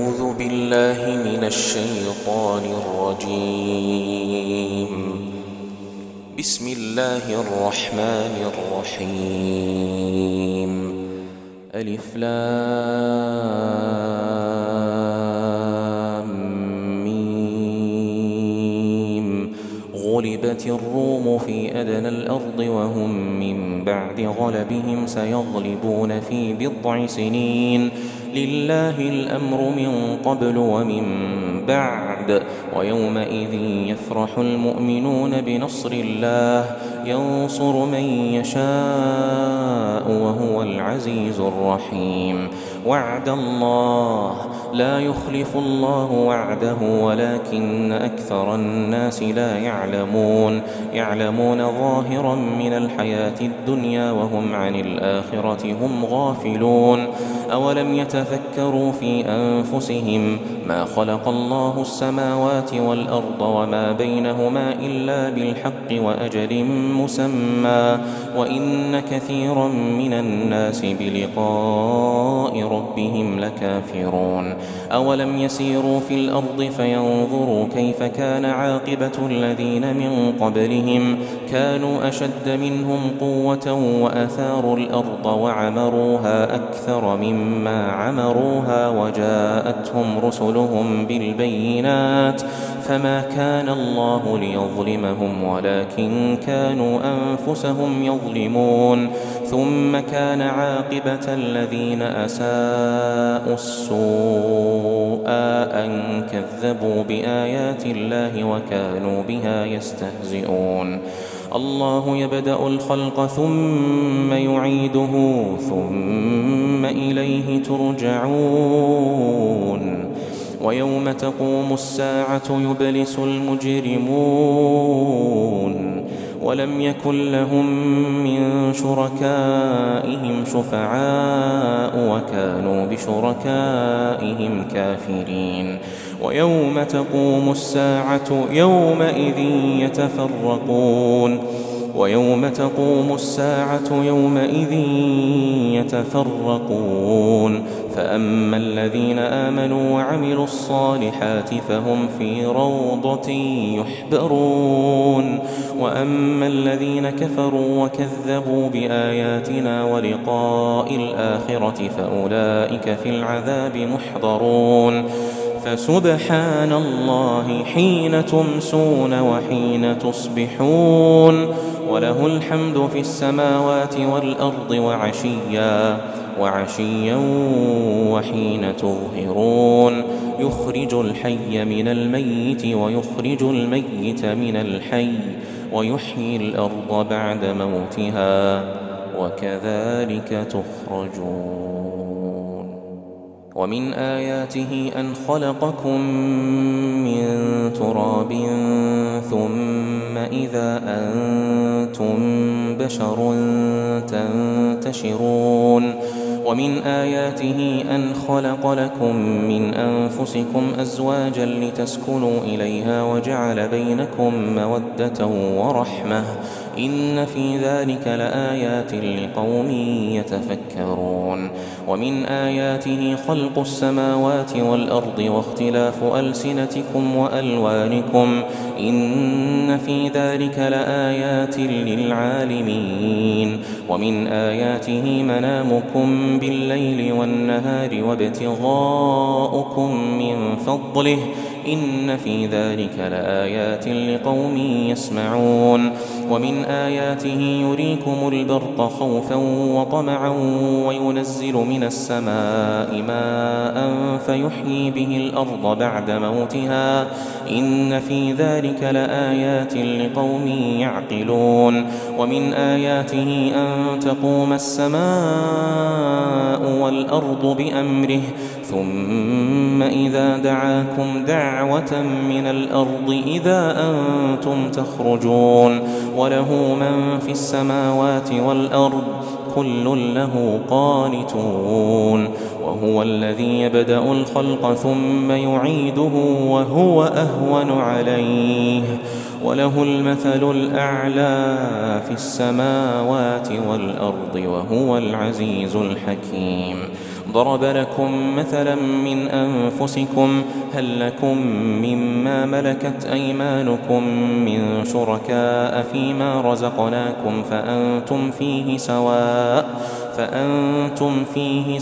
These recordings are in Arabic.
أعوذ بالله من الشيطان الرجيم. بسم الله الرحمن الرحيم. ألف لام ميم. غلبت الروم في أدنى الأرض وهم من بعد غلبهم سيغلبون في بضع سنين. لله الأمر من قبل ومن بعد. ويومئذ يفرح المؤمنون بنصر الله ينصر من يشاء وهو العزيز الرحيم. وعد الله لا يخلف الله وعده ولكن أكثر الناس لا يعلمون ظاهرا من الحياة الدنيا وهم عن الآخرة هم غافلون. أولم يتفكروا في أنفسهم ما خلق الله السماوات والأرض وما بينهما إلا بالحق وأجل مسمى وإن كثيرا من الناس بلقاء ربهم لكافرون. أولم يسيروا في الأرض فينظروا كيف كان عاقبة الذين من قبلهم كانوا أشد منهم قوة وأثاروا الأرض وعمروها أكثر مما عمروها وجاءتهم رسلهم بالبينات فما كان الله ليظلمهم ولكن كانوا أنفسهم يظلمون. ثم كان عاقبة الذين أساءوا السوء أن كذبوا بآيات الله وكانوا بها يستهزئون. الله يبدأ الخلق ثم يعيده ثم إليه ترجعون. ويوم تقوم الساعة يبلس المجرمون ولم يكن لهم من شركائهم شفعاء وكانوا بشركائهم كافرين. ويوم تقوم الساعة يومئذ يتفرقون فأما الذين آمنوا وعملوا الصالحات فهم في روضة يحبرون وأما الذين كفروا وكذبوا بآياتنا ولقاء الآخرة فأولئك في العذاب محضرون. فسبحان الله حين تمسون وحين تصبحون وله الحمد في السماوات والأرض وعشيا وحين تظهرون. يخرج الحي من الميت ويخرج الميت من الحي ويحيي الأرض بعد موتها وكذلك تخرجون. ومن آياته أن خلقكم من تراب ثم إذا أنتم بشر تنتشرون. ومن آياته أن خلق لكم من أنفسكم أزواجا لتسكنوا إليها وجعل بينكم مودة ورحمة إن في ذلك لآيات لقوم يتفكرون. ومن آياته خلق السماوات والأرض واختلاف ألسنتكم وألوانكم إن في ذلك لآيات للعالمين. ومن آياته منامكم بالليل والنهار وابتغاؤكم من فضله إن في ذلك لآيات لقوم يسمعون. ومن آياته يريكم البرق خوفا وطمعا وينزل من السماء ماء فيحيي به الأرض بعد موتها إن في ذلك لآيات لقوم يعقلون. ومن آياته أن تقوم السماء والأرض بأمره ثم إذا دعاكم دعوة من الأرض إذا أنتم تخرجون. وله من في السماوات والأرض كل له قانتون. وهو الذي يبدأ الخلق ثم يعيده وهو أهون عليه وله المثل الأعلى في السماوات والأرض وهو العزيز الحكيم. ضرب لكم مثلا من أنفسكم هل لكم مما ملكت أيمانكم من شركاء فيما رزقناكم فأنتم فيه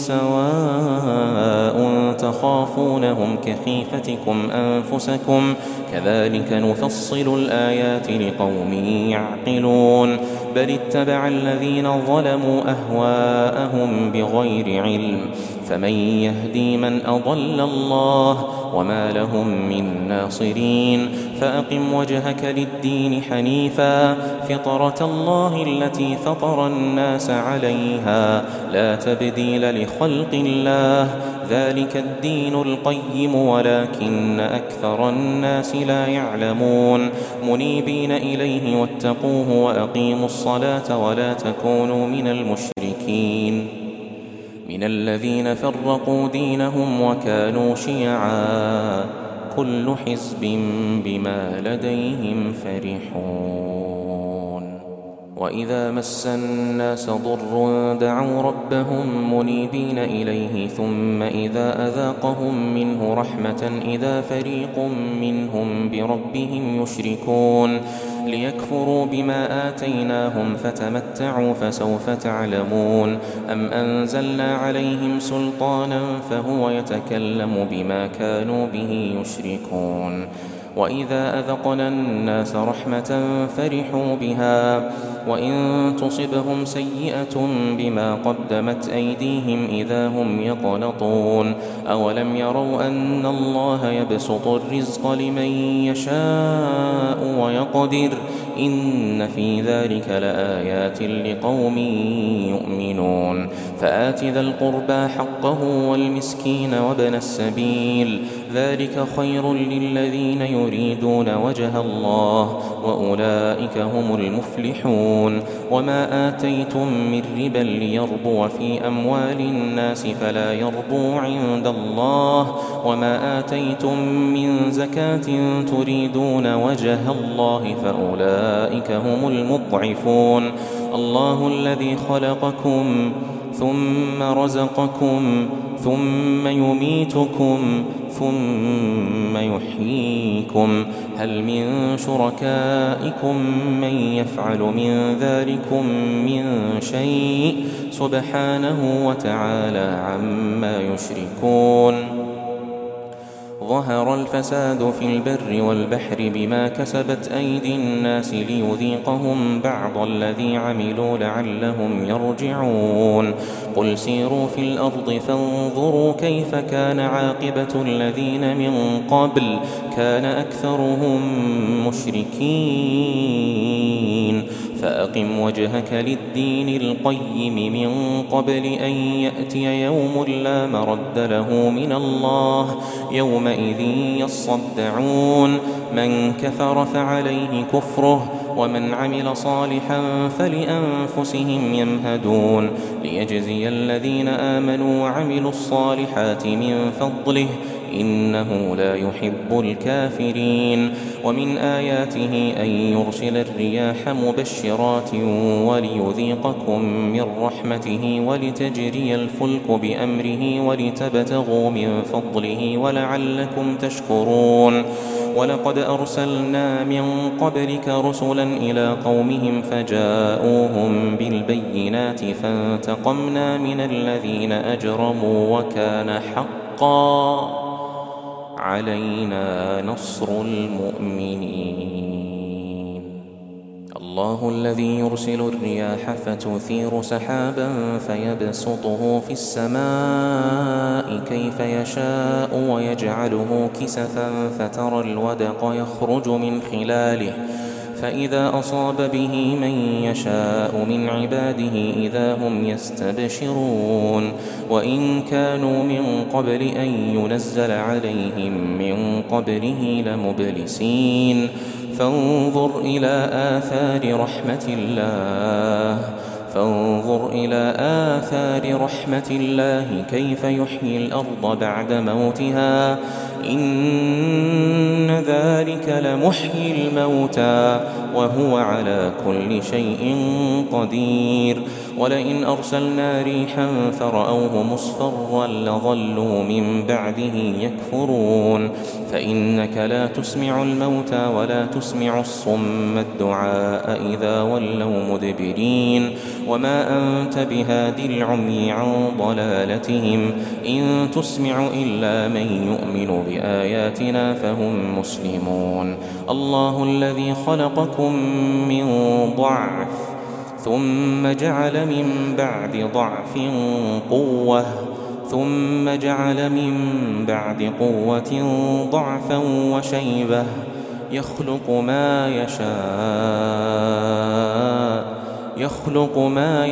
سواء تخافونهم كخيفتكم أنفسكم كذلك نفصل الآيات لقوم يعقلون بل اتبع الذين ظلموا أهواءهم بغير علم فمن يهدي من أضل الله وما لهم من ناصرين فأقم وجهك للدين حنيفا فطرة الله التي فطر الناس عليها لا تبديل لخلق الله ذلك الدين القيم ولكن أكثر الناس لا يعلمون منيبين إليه واتقوه وأقيموا الصلاة ولا تكونوا من المشركين من الذين فرقوا دينهم وكانوا شيعا كل حزب بما لديهم فرحون وإذا مس الناس ضر دعوا ربهم منيبين إليه ثم إذا أذاقهم منه رحمة إذا فريق منهم بربهم يشركون ليكفروا بما آتيناهم فتمتعوا فسوف تعلمون أم أنزلنا عليهم سلطانا فهو يتكلم بما كانوا به يشركون وإذا أذقنا الناس رحمة فرحوا بها وإن تصبهم سيئة بما قدمت أيديهم إذا هم يقنطون أولم يروا أن الله يبسط الرزق لمن يشاء ويقدر إن في ذلك لآيات لقوم يؤمنون فآت ذا القربى حقه والمسكين وابن السبيل ذلك خير للذين يريدون وجه الله وأولئك هم المفلحون وما آتيتم من ربا ليربو في أموال الناس فلا يربو عند الله وما آتيتم من زكاة تريدون وجه الله فأولئك هم المضعفون الله الذي خلقكم ثم رزقكم ثم يميتكم ثم يحييكم هل من شركائكم من يفعل من ذلكم من شيء سبحانه وتعالى عما يشركون ظهر الفساد في البر والبحر بما كسبت أيدي الناس ليذيقهم بعض الذي عملوا لعلهم يرجعون قل سيروا في الأرض فانظروا كيف كان عاقبة الذين من قبل كان أكثرهم مشركين فأقم وجهك للدين القيم من قبل أن يأتي يوم لا مرد له من الله يومئذ يصدعون من كفر فعليه كفره ومن عمل صالحا فلأنفسهم يمهدون ليجزي الذين آمنوا وعملوا الصالحات من فضله إنه لا يحب الكافرين ومن آياته أن يرسل الرياح مبشرات وليذيقكم من رحمته ولتجري الفلك بأمره ولتبتغوا من فضله ولعلكم تشكرون ولقد أرسلنا من قبلك رسلا إلى قومهم فجاءوهم بالبينات فانتقمنا من الذين أجرموا وكان حقا علينا نصر المؤمنين الله الذي يرسل الرياح فتثير سحابا فيبسطه في السماء كيف يشاء ويجعله كسفا فترى الودق يخرج من خلاله فإذا أصاب به من يشاء من عباده إذا هم يستبشرون وإن كانوا من قبل أن ينزل عليهم من قبله لمبلسين فانظر إلى آثار رحمة الله كيف يحيي الأرض بعد موتها إن ذلك لمحيي الموتى وهو على كل شيء قدير ولئن أرسلنا ريحا فرأوه مصفرا لظلوا من بعده يكفرون فإنك لا تسمع الموتى ولا تسمع الصم الدعاء إذا ولوا مدبرين وما أنت بهاد العمي عن ضلالتهم إن تسمع إلا من يؤمن بآياتنا فهم مسلمون الله الذي خلقكم من ضعف ثم جعل من بعد ضعف قوة ثم جعل من بعد قوة ضعفا وشيبة يخلق ما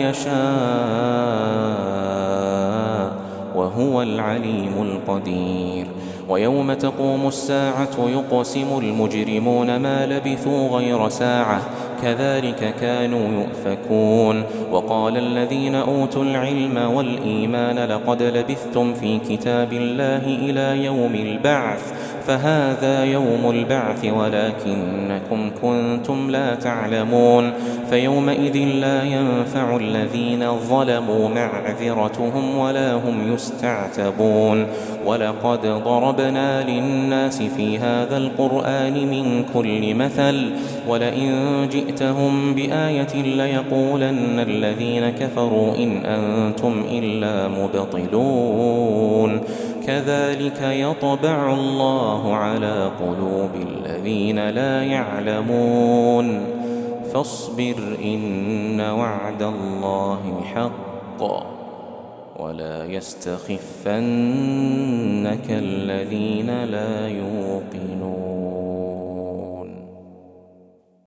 يشاء وهو العليم القدير ويوم تقوم الساعة يقسم المجرمون ما لبثوا غير ساعة كذلك كانوا يؤفكون وقال الذين أوتوا العلم والإيمان لقد لبثتم في كتاب الله إلى يوم البعث فهذا يوم البعث ولكنكم كنتم لا تعلمون فيومئذ لا ينفع الذين ظلموا معذرتهم ولا هم يستعتبون ولقد ضربنا للناس في هذا القرآن من كل مثل ولئن جئتهم بآية ليقولن الذين كفروا إن أنتم إلا مبطلون كذلك يطبع الله على قلوب الذين لا يعلمون فاصبر إن وعد الله حق ولا يستخفنك الذين لا يوقنون